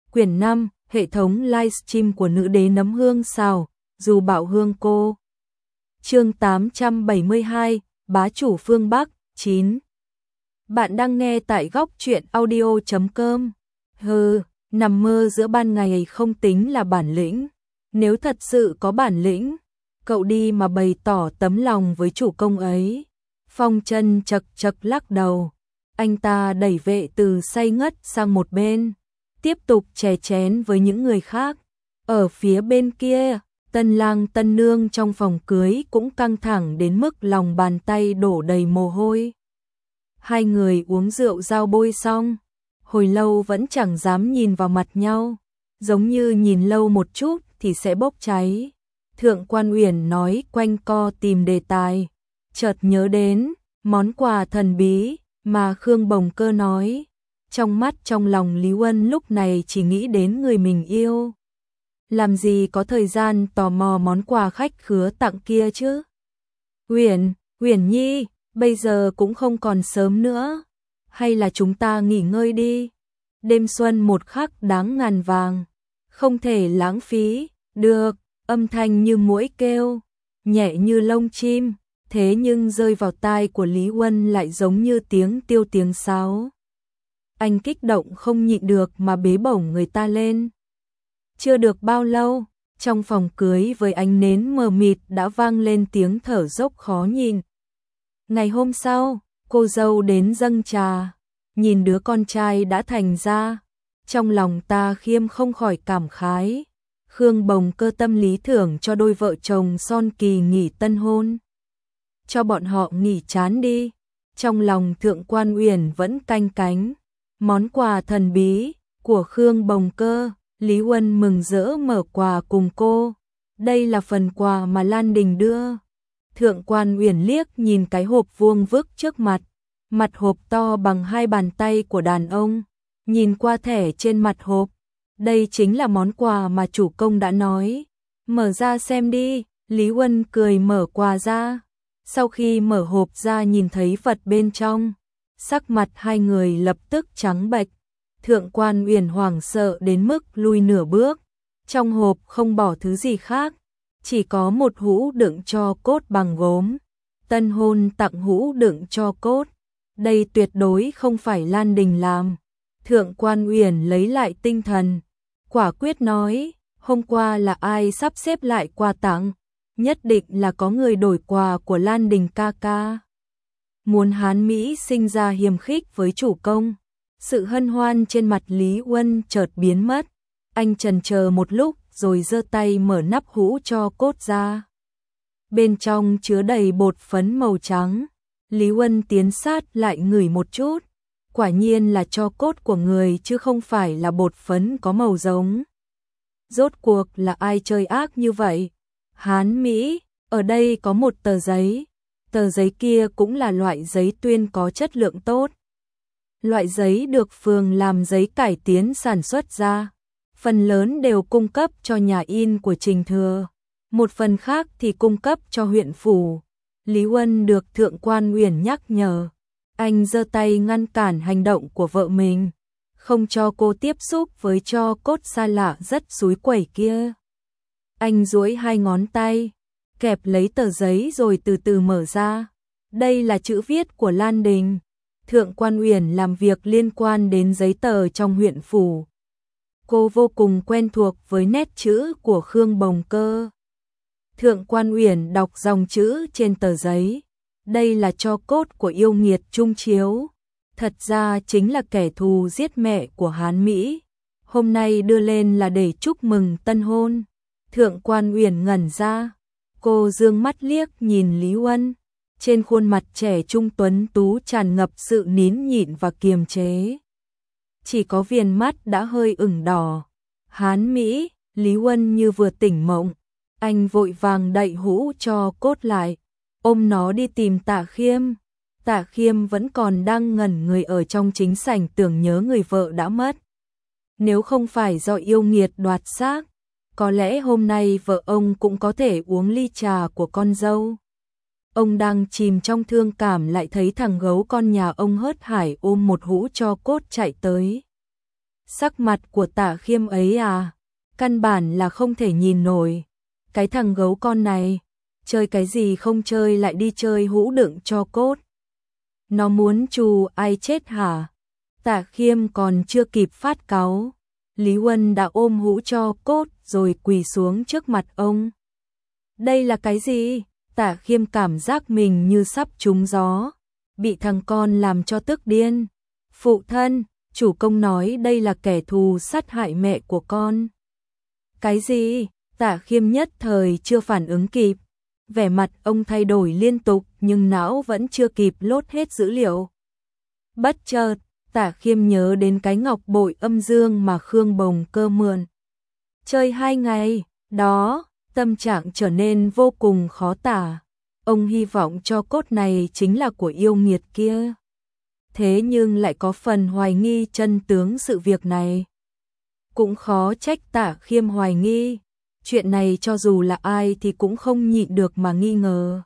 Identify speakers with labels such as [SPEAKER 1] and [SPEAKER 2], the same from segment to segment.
[SPEAKER 1] Quyển 5, hệ thống livestream của nữ đế nấm hương xào, dù bạo hương cô. Chương 872, bá chủ phương Bắc, 9. Bạn đang nghe tại góc truyện audio.com. Nằm mơ giữa ban ngày không tính là bản lĩnh. Nếu thật sự có bản lĩnh, cậu đi mà bày tỏ tấm lòng với chủ công ấy. Phong Chân chật chật lắc đầu. Anh ta đẩy vệ từ say ngất sang một bên, tiếp tục chè chén với những người khác. Ở phía bên kia, tân lang tân nương trong phòng cưới cũng căng thẳng đến mức lòng bàn tay đổ đầy mồ hôi. Hai người uống rượu giao bôi xong, hồi lâu vẫn chẳng dám nhìn vào mặt nhau, giống như nhìn lâu một chút thì sẽ bốc cháy. Thượng quan Uyển nói quanh co tìm đề tài, chợt nhớ đến món quà thần bí mà Khương Bồng Cơ nói. Trong mắt trong lòng Lý Uân lúc này chỉ nghĩ đến người mình yêu. Làm gì có thời gian tò mò món quà khách khứa tặng kia chứ? Uyển Nhi, bây giờ cũng không còn sớm nữa. Hay là chúng ta nghỉ ngơi đi? Đêm xuân một khắc đáng ngàn vàng, không thể lãng phí. Được, âm thanh như muỗi kêu, nhẹ như lông chim, thế nhưng rơi vào tai của Lý Uân lại giống như tiếng tiêu tiếng sáo. Anh kích động không nhịn được mà bế bổng người ta lên. Chưa được bao lâu, trong phòng cưới với ánh nến mờ mịt đã vang lên tiếng thở dốc khó nhìn. Ngày hôm sau, cô dâu đến dâng trà, nhìn đứa con trai đã thành ra, trong lòng ta khiêm không khỏi cảm khái. Khương Bồng Cơ tâm lý thưởng cho đôi vợ chồng son kỳ nghỉ tân hôn. Cho bọn họ nghỉ chán đi. Trong lòng Thượng quan Uyển vẫn canh cánh món quà thần bí của Khương Bồng Cơ. Lý Uân mừng rỡ mở quà cùng cô. Đây là phần quà mà Lan Đình đưa. Thượng quan Uyển liếc nhìn cái hộp vuông vức trước mặt. Mặt hộp to bằng hai bàn tay của đàn ông. Nhìn qua thẻ trên mặt hộp, đây chính là món quà mà chủ công đã nói. Mở ra xem đi. Lý Uân cười mở quà ra. Sau khi mở hộp ra nhìn thấy vật bên trong, sắc mặt hai người lập tức trắng bệch. Thượng quan Uyển hoảng sợ đến mức lui nửa bước. Trong hộp không bỏ thứ gì khác, chỉ có một hũ đựng tro cốt bằng gốm. Tân hôn tặng hũ đựng tro cốt. Đây tuyệt đối không phải Lan Đình làm. Thượng quan Uyển lấy lại tinh thần, quả quyết nói, hôm qua là ai sắp xếp lại quà tặng? Nhất định là có người đổi quà của Lan Đình ca ca. Muốn Hán Mỹ sinh ra hiềm khích với chủ công. Sự hân hoan trên mặt Lý Uân chợt biến mất. Anh chần chờ một lúc rồi giơ tay mở nắp hũ tro cốt ra. Bên trong chứa đầy bột phấn màu trắng. Lý Uân tiến sát lại ngửi một chút. Quả nhiên là tro cốt của người chứ không phải là bột phấn có màu giống. Rốt cuộc là ai chơi ác như vậy? Hán Mỹ, ở đây có một tờ giấy. Tờ giấy kia cũng là loại giấy tuyên có chất lượng tốt. Loại giấy được phường làm giấy cải tiến sản xuất ra. Phần lớn đều cung cấp cho nhà in của Trình Thừa. Một phần khác thì cung cấp cho huyện phủ. Lý Uân được Thượng quan Uyển nhắc nhở. Anh giơ tay ngăn cản hành động của vợ mình, không cho cô tiếp xúc với tro cốt xa lạ rất xúi quẩy kia. Anh duỗi hai ngón tay, kẹp lấy tờ giấy rồi từ từ mở ra. Đây là chữ viết của Lan Đình. Thượng quan Uyển làm việc liên quan đến giấy tờ trong huyện phủ. Cô vô cùng quen thuộc với nét chữ của Khương Bồng Cơ. Thượng quan Uyển đọc dòng chữ trên tờ giấy. Đây là tro cốt của yêu nghiệt Trung Chiếu. Thật ra chính là kẻ thù giết mẹ của Hán Mỹ. Hôm nay đưa lên là để chúc mừng tân hôn. Thượng quan Uyển ngẩn ra. Cô dương mắt liếc nhìn Lý Uân. Trên khuôn mặt trẻ trung tuấn tú tràn ngập sự nín nhịn và kiềm chế. Chỉ có viền mắt đã hơi ửng đỏ. Hán Mỹ, Lý Uân như vừa tỉnh mộng. Anh vội vàng đậy hũ tro cốt lại, ôm nó đi tìm Tạ Khiêm. Tạ Khiêm vẫn còn đang ngẩn người ở trong chính sảnh tưởng nhớ người vợ đã mất. Nếu không phải do yêu nghiệt đoạt xác, có lẽ hôm nay vợ ông cũng có thể uống ly trà của con dâu. Ông đang chìm trong thương cảm lại thấy thằng gấu con nhà ông hớt hải ôm một hũ tro cốt chạy tới. Sắc mặt của Tạ Khiêm ấy à, căn bản là không thể nhìn nổi. Cái thằng gấu con này, chơi cái gì không chơi lại đi chơi hũ đựng tro cốt. Nó muốn trù ai chết hả? Tạ Khiêm còn chưa kịp phát cáu, Lý Huân đã ôm hũ tro cốt rồi quỳ xuống trước mặt ông. Đây là cái gì? Tạ Khiêm cảm giác mình như sắp trúng gió, bị thằng con làm cho tức điên. Phụ thân, chủ công nói đây là kẻ thù sát hại mẹ của con. Cái gì? Tạ Khiêm nhất thời chưa phản ứng kịp. Vẻ mặt ông thay đổi liên tục nhưng não vẫn chưa kịp lốt hết dữ liệu. Bất chợt, Tạ Khiêm nhớ đến cái ngọc bội âm dương mà Khương Bồng Cơ mượn. Chơi 2 ngày, đó, tâm trạng trở nên vô cùng khó tả. Ông hy vọng cho cốt này chính là của yêu nghiệt kia. Thế nhưng lại có phần hoài nghi chân tướng sự việc này. Cũng khó trách Tạ Khiêm hoài nghi. Chuyện này cho dù là ai thì cũng không nhịn được mà nghi ngờ.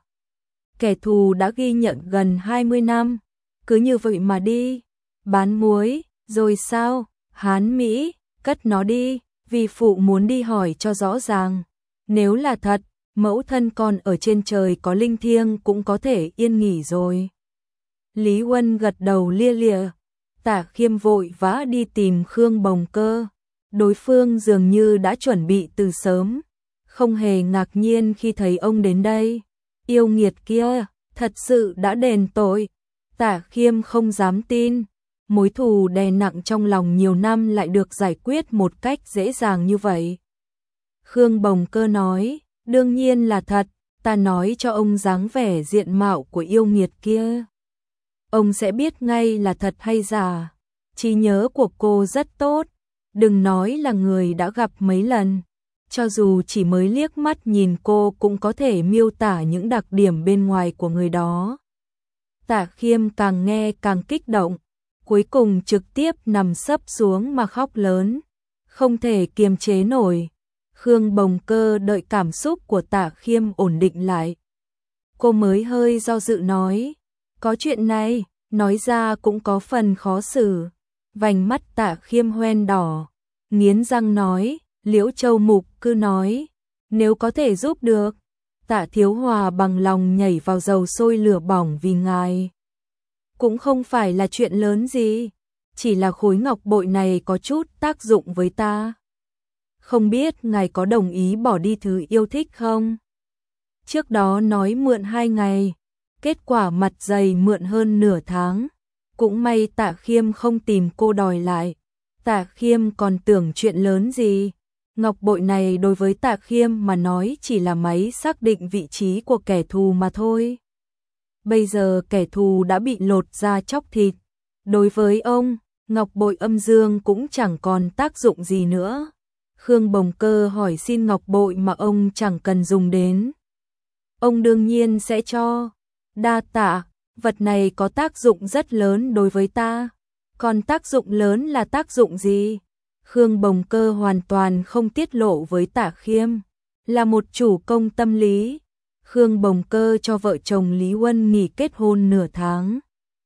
[SPEAKER 1] Kẻ thù đã ghi nhận gần 20 năm, cứ như vậy mà đi. Bán muối, rồi sao? Hán Mỹ, cất nó đi, vì phụ muốn đi hỏi cho rõ ràng. Nếu là thật, mẫu thân con ở trên trời có linh thiêng cũng có thể yên nghỉ rồi. Lý Huân gật đầu lia lịa. Tạ Khiêm vội vã đi tìm Khương Bồng Cơ. Đối phương dường như đã chuẩn bị từ sớm, không hề ngạc nhiên khi thấy ông đến đây. Yêu nghiệt kia, thật sự đã đền tội. Tạ Khiêm không dám tin, mối thù đè nặng trong lòng nhiều năm lại được giải quyết một cách dễ dàng như vậy. Khương Bồng Cơ nói, đương nhiên là thật, ta nói cho ông dáng vẻ diện mạo của yêu nghiệt kia. Ông sẽ biết ngay là thật hay giả. Trí nhớ của cô rất tốt. Đừng nói là người đã gặp mấy lần, cho dù chỉ mới liếc mắt nhìn cô cũng có thể miêu tả những đặc điểm bên ngoài của người đó. Tạ Khiêm càng nghe càng kích động, cuối cùng trực tiếp nằm sấp xuống mà khóc lớn, không thể kiềm chế nổi. Khương Bồng Cơ đợi cảm xúc của Tạ Khiêm ổn định lại. Cô mới hơi do dự nói, có chuyện này, nói ra cũng có phần khó xử. Vành mắt Tạ Khiêm hoen đỏ, nghiến răng nói, Liễu Châu Mục cứ nói, nếu có thể giúp được, Tạ Thiếu Hòa bằng lòng nhảy vào dầu sôi lửa bỏng vì ngài. Cũng không phải là chuyện lớn gì, chỉ là khối ngọc bội này có chút tác dụng với ta. Không biết ngài có đồng ý bỏ đi thứ yêu thích không? Trước đó nói mượn 2 ngày, kết quả mặt dày mượn hơn nửa tháng. Cũng may Tạ Khiêm không tìm cô đòi lại. Tạ Khiêm còn tưởng chuyện lớn gì. Ngọc bội này đối với Tạ Khiêm mà nói chỉ là máy xác định vị trí của kẻ thù mà thôi. Bây giờ kẻ thù đã bị lột da chóc thịt. Đối với ông, ngọc bội âm dương cũng chẳng còn tác dụng gì nữa. Khương Bồng Cơ hỏi xin ngọc bội mà ông chẳng cần dùng đến. Ông đương nhiên sẽ cho. Đa tạ. Vật này có tác dụng rất lớn đối với ta. Còn tác dụng lớn là tác dụng gì? Khương Bồng Cơ hoàn toàn không tiết lộ với Tạ Khiêm. Là một chủ công tâm lý. Khương Bồng Cơ cho vợ chồng Lý Huân nghỉ kết hôn nửa tháng.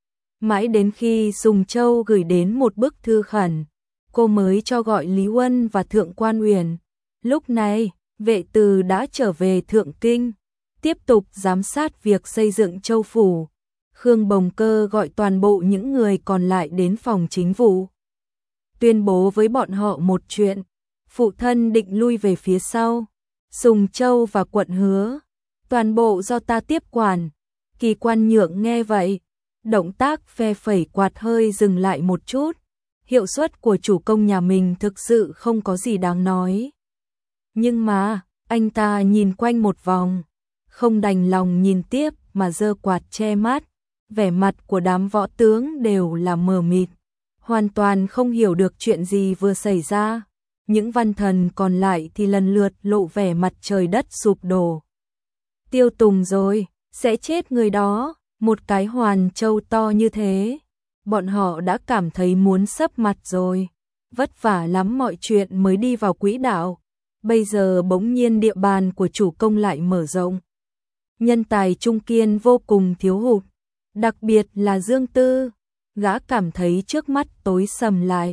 [SPEAKER 1] Mãi đến khi Sùng Châu gửi đến một bức thư khẩn, cô mới cho gọi Lý Huân và Thượng Quan Uyển. Lúc này, Vệ Từ đã trở về Thượng Kinh, tiếp tục giám sát việc xây dựng Châu Phủ. Khương Bồng Cơ gọi toàn bộ những người còn lại đến phòng chính vụ. Tuyên bố với bọn họ một chuyện, phụ thân định lui về phía sau. Sùng Châu và quận Hứa, toàn bộ do ta tiếp quản. Kỳ Quan Nhượng nghe vậy, động tác phe phẩy quạt hơi dừng lại một chút. Hiệu suất của chủ công nhà mình thực sự không có gì đáng nói. Nhưng mà, anh ta nhìn quanh một vòng, không đành lòng nhìn tiếp mà giơ quạt che mắt. Vẻ mặt của đám võ tướng đều là mờ mịt, hoàn toàn không hiểu được chuyện gì vừa xảy ra. Những văn thần còn lại thì lần lượt lộ vẻ mặt trời đất sụp đổ. Tiêu Tùng rồi, sẽ chết người đó, một cái hoàn châu to như thế. Bọn họ đã cảm thấy muốn sấp mặt rồi. Vất vả lắm mọi chuyện mới đi vào quỹ đạo. Bây giờ bỗng nhiên địa bàn của chủ công lại mở rộng. Nhân tài trung kiên vô cùng thiếu hụt. Đặc biệt là Dương Tư, gã cảm thấy trước mắt tối sầm lại.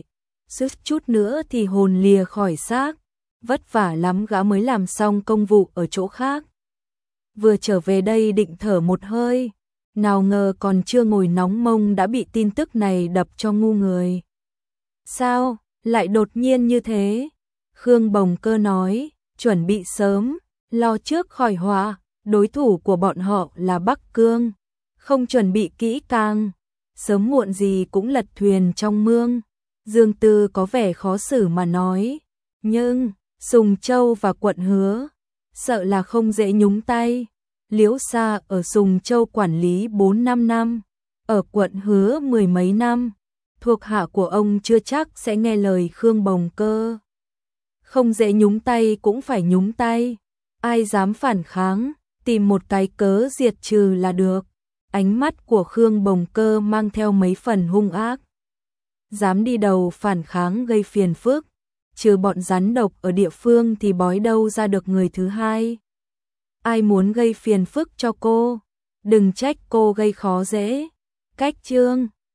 [SPEAKER 1] suýt chút nữa thì hồn lìa khỏi xác, vất vả lắm gã mới làm xong công vụ ở chỗ khác. Vừa trở về đây định thở một hơi, nào ngờ còn chưa ngồi nóng mông đã bị tin tức này đập cho ngu người. Sao, lại đột nhiên như thế? Khương Bồng Cơ nói, chuẩn bị sớm, lo trước khỏi họa, đối thủ của bọn họ là Bắc Cương, không chuẩn bị kỹ càng, sớm muộn gì cũng lật thuyền trong mương. Dương Tư có vẻ khó xử mà nói, nhưng Sùng Châu và quận Hứa, sợ là không dễ nhúng tay. Liễu Sa ở Sùng Châu quản lý 4-5 năm, ở quận Hứa 10 mấy năm, thuộc hạ của ông chưa chắc sẽ nghe lời Khương Bồng Cơ. Không dễ nhúng tay cũng phải nhúng tay, ai dám phản kháng, tìm một cái cớ diệt trừ là được. Ánh mắt của Khương Bồng Cơ mang theo mấy phần hung ác. Dám đi đầu phản kháng gây phiền phức, trừ bọn rắn độc ở địa phương thì bói đâu ra được người thứ hai. Ai muốn gây phiền phức cho cô, đừng trách cô gây khó dễ. Cách chương